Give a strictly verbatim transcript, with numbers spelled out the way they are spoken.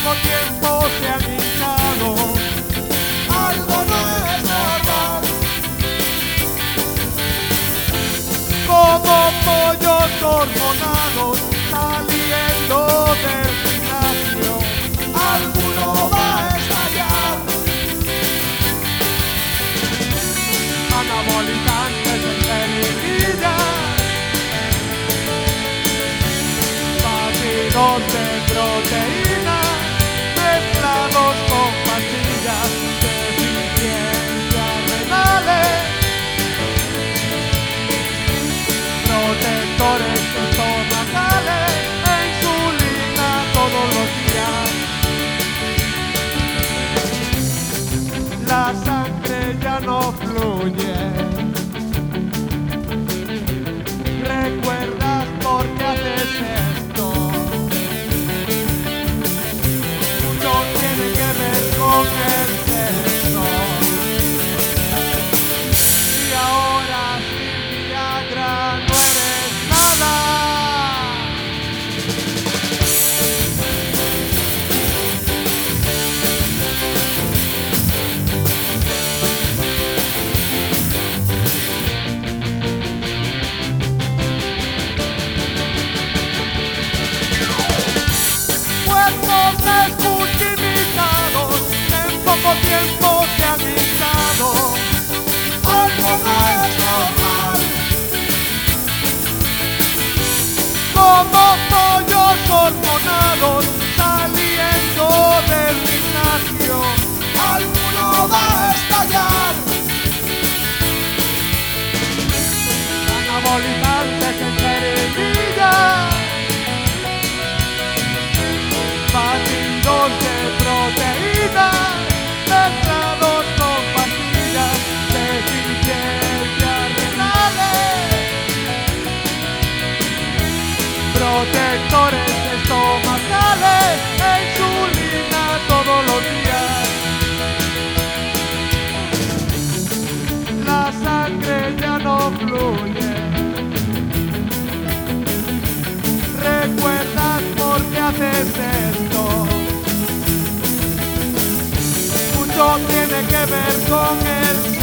poco tiempo se han hinchado. Algo no es normal. Como pollos hormonados saliendo del gimnasio. Alguno va a estallar. Anabolizantes en semillas, batidos de proteína mezclados con pastillas de eficiencia renales, protectores estomacales e insulina todos los días. La sangre ya no fluye. ¿Recuerdas por qué haces esto? Mucho tiene que ver con el sexo. Y ahora sin Viagra no eres nada. Poco tiempo se han hinchado. Algo no es normal. Como pollos hormonados saliendo del gimnasio. Alguno va a estallar. Anabolizantes en cerillas, batidos de proteína mezclados con pastillas de eficiencia renales, protectores estomacales e insulina todos los días. La sangre ya no fluye. ¿Recuerdas por qué haces esto? Mucho tiene que ver con el